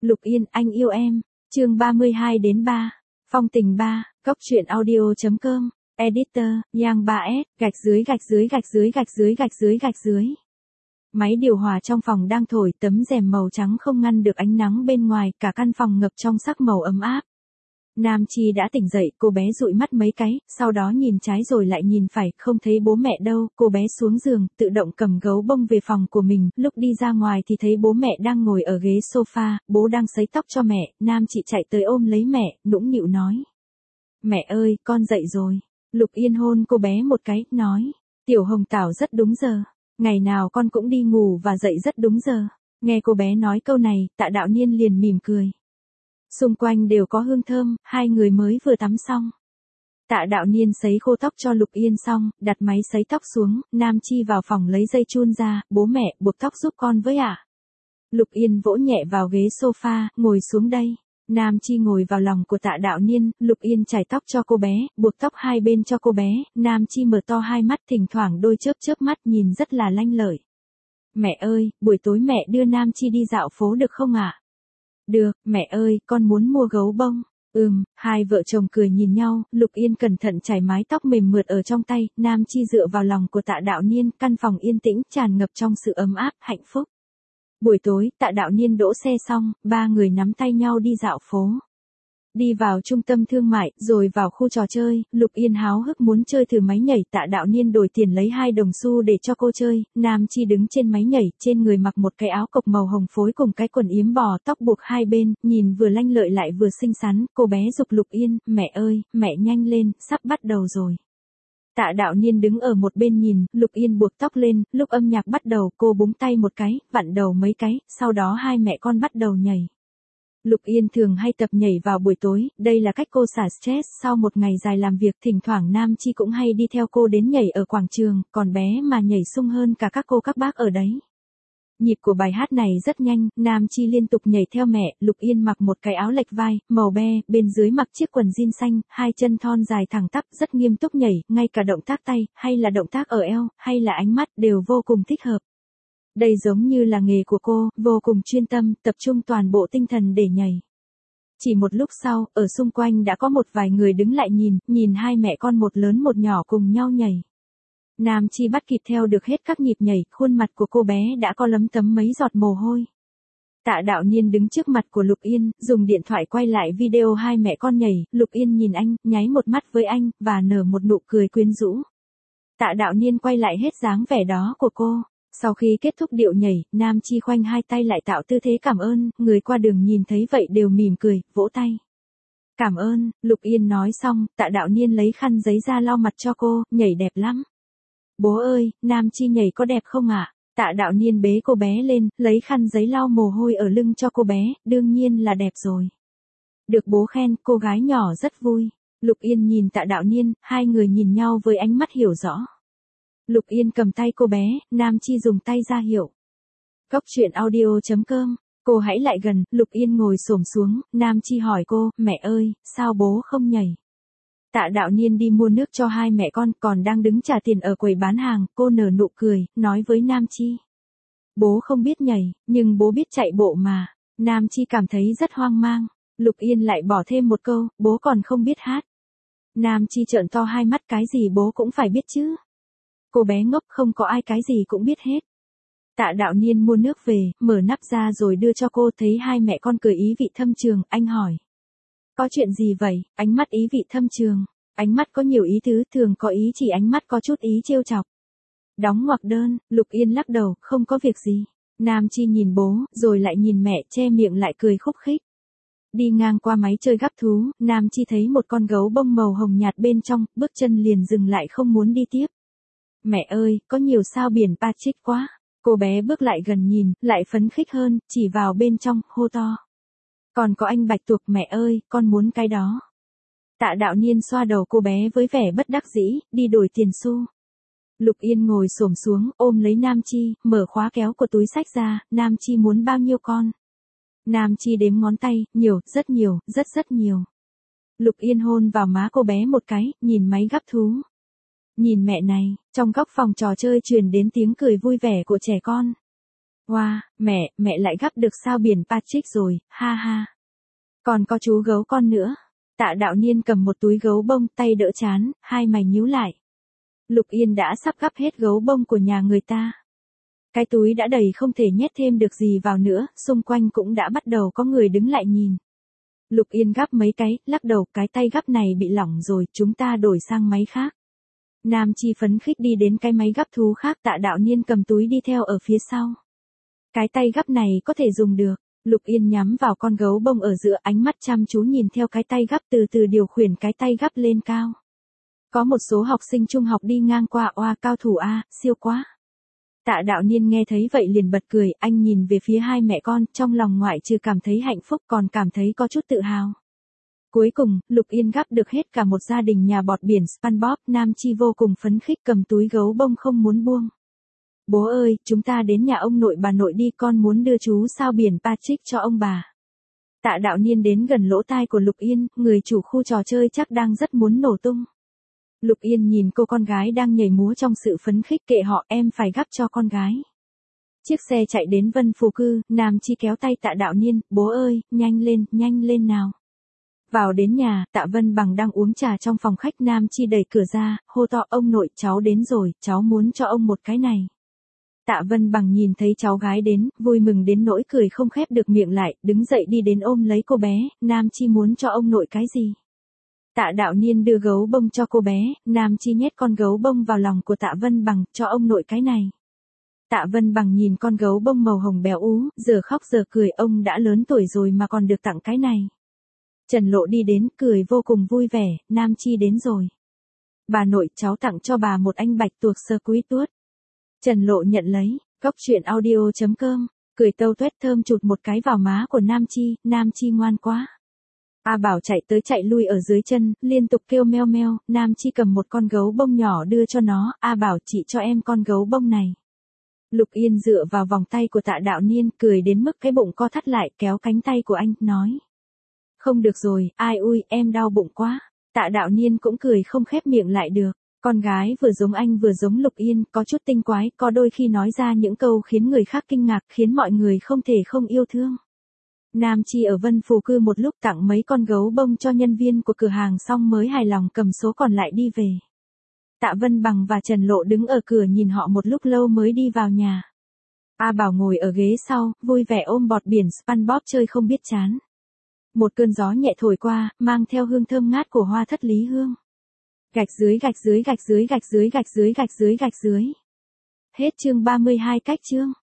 Lục Yên, anh yêu em. Chương 32-3. Phong tình 3. Góc truyện audio.com. Editor, Yang 3S, gạch dưới gạch dưới gạch dưới gạch dưới gạch dưới gạch dưới. Máy điều hòa trong phòng đang thổi, tấm rèm màu trắng không ngăn được ánh nắng bên ngoài, cả căn phòng ngập trong sắc màu ấm áp. Nam Chi đã tỉnh dậy, cô bé dụi mắt mấy cái, sau đó nhìn trái rồi lại nhìn phải, không thấy bố mẹ đâu, cô bé xuống giường, tự động cầm gấu bông về phòng của mình, lúc đi ra ngoài thì thấy bố mẹ đang ngồi ở ghế sofa, bố đang sấy tóc cho mẹ, Nam Chị chạy tới ôm lấy mẹ, nũng nịu nói. Mẹ ơi, con dậy rồi. Lục Yên hôn cô bé một cái, nói. Tiểu Hồng Tảo rất đúng giờ. Ngày nào con cũng đi ngủ và dậy rất đúng giờ. Nghe cô bé nói câu này, Tạ Đạo Niên liền mỉm cười. Xung quanh đều có hương thơm, hai người mới vừa tắm xong. Tạ Đạo Niên sấy khô tóc cho Lục Yên xong, đặt máy sấy tóc xuống, Nam Chi vào phòng lấy dây chun ra, bố mẹ, buộc tóc giúp con với ạ. Lục Yên vỗ nhẹ vào ghế sofa, ngồi xuống đây. Nam Chi ngồi vào lòng của Tạ Đạo Niên, Lục Yên chải tóc cho cô bé, buộc tóc hai bên cho cô bé, Nam Chi mở to hai mắt thỉnh thoảng đôi chớp chớp mắt nhìn rất là lanh lợi. Mẹ ơi, buổi tối mẹ đưa Nam Chi đi dạo phố được không ạ? Được, mẹ ơi, con muốn mua gấu bông. Hai vợ chồng cười nhìn nhau, Lục Yên cẩn thận chải mái tóc mềm mượt ở trong tay, Nam Chi dựa vào lòng của Tạ Đạo Niên, căn phòng yên tĩnh, tràn ngập trong sự ấm áp, hạnh phúc. Buổi tối, Tạ Đạo Niên đỗ xe xong, ba người nắm tay nhau đi dạo phố. Đi vào trung tâm thương mại, rồi vào khu trò chơi, Lục Yên háo hức muốn chơi thử máy nhảy, Tạ Đạo Niên đổi tiền lấy 2 đồng xu để cho cô chơi, Nam Chi đứng trên máy nhảy, trên người mặc một cái áo cộc màu hồng phối cùng cái quần yếm bò, tóc buộc hai bên, nhìn vừa lanh lợi lại vừa xinh xắn, cô bé giục Lục Yên, mẹ ơi, mẹ nhanh lên, sắp bắt đầu rồi. Tạ Đạo Niên đứng ở một bên nhìn, Lục Yên buộc tóc lên, lúc âm nhạc bắt đầu, cô búng tay một cái, vặn đầu mấy cái, sau đó hai mẹ con bắt đầu nhảy. Lục Yên thường hay tập nhảy vào buổi tối, đây là cách cô xả stress sau một ngày dài làm việc, thỉnh thoảng Nam Chi cũng hay đi theo cô đến nhảy ở quảng trường, còn bé mà nhảy sung hơn cả các cô các bác ở đấy. Nhịp của bài hát này rất nhanh, Nam Chi liên tục nhảy theo mẹ, Lục Yên mặc một cái áo lệch vai, màu be, bên dưới mặc chiếc quần jean xanh, hai chân thon dài thẳng tắp, rất nghiêm túc nhảy, ngay cả động tác tay, hay là động tác ở eo, hay là ánh mắt, đều vô cùng thích hợp. Đây giống như là nghề của cô, vô cùng chuyên tâm, tập trung toàn bộ tinh thần để nhảy. Chỉ một lúc sau, ở xung quanh đã có một vài người đứng lại nhìn hai mẹ con một lớn một nhỏ cùng nhau nhảy. Nam Chi bắt kịp theo được hết các nhịp nhảy, khuôn mặt của cô bé đã có lấm tấm mấy giọt mồ hôi. Tạ Đạo Niên đứng trước mặt của Lục Yên, dùng điện thoại quay lại video hai mẹ con nhảy, Lục Yên nhìn anh, nháy một mắt với anh, và nở một nụ cười quyến rũ. Tạ Đạo Niên quay lại hết dáng vẻ đó của cô. Sau khi kết thúc điệu nhảy, Nam Chi khoanh hai tay lại tạo tư thế cảm ơn, người qua đường nhìn thấy vậy đều mỉm cười, vỗ tay. Cảm ơn, Lục Yên nói xong, Tạ Đạo Niên lấy khăn giấy ra lau mặt cho cô, nhảy đẹp lắm. Bố ơi, Nam Chi nhảy có đẹp không ạ? Tạ Đạo Niên bế cô bé lên, lấy khăn giấy lau mồ hôi ở lưng cho cô bé, đương nhiên là đẹp rồi. Được bố khen, cô gái nhỏ rất vui. Lục Yên nhìn Tạ Đạo Niên, hai người nhìn nhau với ánh mắt hiểu rõ. Lục Yên cầm tay cô bé, Nam Chi dùng tay ra hiệu. Góc truyện audio.com. Cô hãy lại gần, Lục Yên ngồi xổm xuống, Nam Chi hỏi cô, mẹ ơi, sao bố không nhảy? Tạ Đạo Niên đi mua nước cho hai mẹ con, còn đang đứng trả tiền ở quầy bán hàng, cô nở nụ cười, nói với Nam Chi. Bố không biết nhảy, nhưng bố biết chạy bộ mà. Nam Chi cảm thấy rất hoang mang. Lục Yên lại bỏ thêm một câu, bố còn không biết hát. Nam Chi trợn to hai mắt, cái gì bố cũng phải biết chứ. Cô bé ngốc, không có ai cái gì cũng biết hết. Tạ Đạo Niên mua nước về, mở nắp ra rồi đưa cho cô, thấy hai mẹ con cười ý vị thâm trường, anh hỏi. Có chuyện gì vậy? Ánh mắt ý vị thâm trường. Ánh mắt có nhiều ý tứ, thường có ý chỉ ánh mắt có chút ý trêu chọc. Đóng ngoặc đơn, Lục Yên lắc đầu, không có việc gì. Nam Chi nhìn bố, rồi lại nhìn mẹ, che miệng lại cười khúc khích. Đi ngang qua máy chơi gắp thú, Nam Chi thấy một con gấu bông màu hồng nhạt bên trong, bước chân liền dừng lại không muốn đi tiếp. Mẹ ơi, có nhiều sao biển Patrick quá. Cô bé bước lại gần nhìn, lại phấn khích hơn, chỉ vào bên trong, hô to. Còn có anh bạch tuộc, mẹ ơi, con muốn cái đó. Tạ Đạo Niên xoa đầu cô bé với vẻ bất đắc dĩ, đi đổi tiền xu. Lục Yên ngồi xổm xuống, ôm lấy Nam Chi, mở khóa kéo của túi xách ra, Nam Chi muốn bao nhiêu con? Nam Chi đếm ngón tay, nhiều, rất nhiều, rất nhiều. Lục Yên hôn vào má cô bé một cái, nhìn máy gắp thú. Nhìn mẹ này, trong góc phòng trò chơi truyền đến tiếng cười vui vẻ của trẻ con. Wow, mẹ lại gắp được sao biển Patrick rồi, ha ha. Còn có chú gấu con nữa. Tạ Đạo Niên cầm một túi gấu bông, tay đỡ chán, hai mày nhíu lại. Lục Yên đã sắp gắp hết gấu bông của nhà người ta. Cái túi đã đầy không thể nhét thêm được gì vào nữa, xung quanh cũng đã bắt đầu có người đứng lại nhìn. Lục Yên gắp mấy cái, lắc đầu, cái tay gắp này bị lỏng rồi, chúng ta đổi sang máy khác. Nam Chi phấn khích đi đến cái máy gắp thú khác, Tạ Đạo Niên cầm túi đi theo ở phía sau. Cái tay gắp này có thể dùng được. Lục Yên nhắm vào con gấu bông ở giữa, ánh mắt chăm chú nhìn theo cái tay gắp, từ từ điều khiển cái tay gắp lên cao. Có một số học sinh trung học đi ngang qua, oa, cao thủ a, siêu quá. Tạ Đạo Niên nghe thấy vậy liền bật cười, anh nhìn về phía hai mẹ con, trong lòng ngoại trừ cảm thấy hạnh phúc còn cảm thấy có chút tự hào. Cuối cùng, Lục Yên gắp được hết cả một gia đình nhà bọt biển SpongeBob, Nam Chi vô cùng phấn khích cầm túi gấu bông không muốn buông. Bố ơi, chúng ta đến nhà ông nội bà nội đi, con muốn đưa chú sao biển Patrick cho ông bà. Tạ Đạo Niên đến gần lỗ tai của Lục Yên, người chủ khu trò chơi chắc đang rất muốn nổ tung. Lục Yên nhìn cô con gái đang nhảy múa trong sự phấn khích, kệ họ, em phải gắp cho con gái. Chiếc xe chạy đến Vân Phù Cư, Nam Chi kéo tay Tạ Đạo Niên, bố ơi, nhanh lên nào. Vào đến nhà, Tạ Vân Bằng đang uống trà trong phòng khách, Nam Chi đẩy cửa ra, hô to, ông nội, cháu đến rồi, cháu muốn cho ông một cái này. Tạ Vân Bằng nhìn thấy cháu gái đến, vui mừng đến nỗi cười không khép được miệng lại, đứng dậy đi đến ôm lấy cô bé, Nam Chi muốn cho ông nội cái gì? Tạ Đạo Niên đưa gấu bông cho cô bé, Nam Chi nhét con gấu bông vào lòng của Tạ Vân Bằng, cho ông nội cái này. Tạ Vân Bằng nhìn con gấu bông màu hồng béo ú, giờ khóc giờ cười, ông đã lớn tuổi rồi mà còn được tặng cái này. Trần Lộ đi đến, cười vô cùng vui vẻ, Nam Chi đến rồi. Bà nội, cháu tặng cho bà một anh bạch tuộc sơ quý tuốt. Trần Lộ nhận lấy, Cóc Truyện Audio.com, cười tâu tuét thơm chụt một cái vào má của Nam Chi ngoan quá. A Bảo chạy tới chạy lui ở dưới chân, liên tục kêu meo meo, Nam Chi cầm một con gấu bông nhỏ đưa cho nó, A Bảo chị cho em con gấu bông này. Lục Yên dựa vào vòng tay của Tạ Đạo Niên, cười đến mức cái bụng co thắt lại, kéo cánh tay của anh, nói. Không được rồi, ai ui, em đau bụng quá. Tạ Đạo Niên cũng cười không khép miệng lại được. Con gái vừa giống anh vừa giống Lục Yên, có chút tinh quái, có đôi khi nói ra những câu khiến người khác kinh ngạc, khiến mọi người không thể không yêu thương. Nam Chi ở Vân Phù Cư một lúc tặng mấy con gấu bông cho nhân viên của cửa hàng xong mới hài lòng cầm số còn lại đi về. Tạ Vân Bằng và Trần Lộ đứng ở cửa nhìn họ một lúc lâu mới đi vào nhà. A Bảo ngồi ở ghế sau, vui vẻ ôm bọt biển SpongeBob chơi không biết chán. Một cơn gió nhẹ thổi qua, mang theo hương thơm ngát của hoa thất lý hương. Gạch dưới. Hết chương 32 cách chương.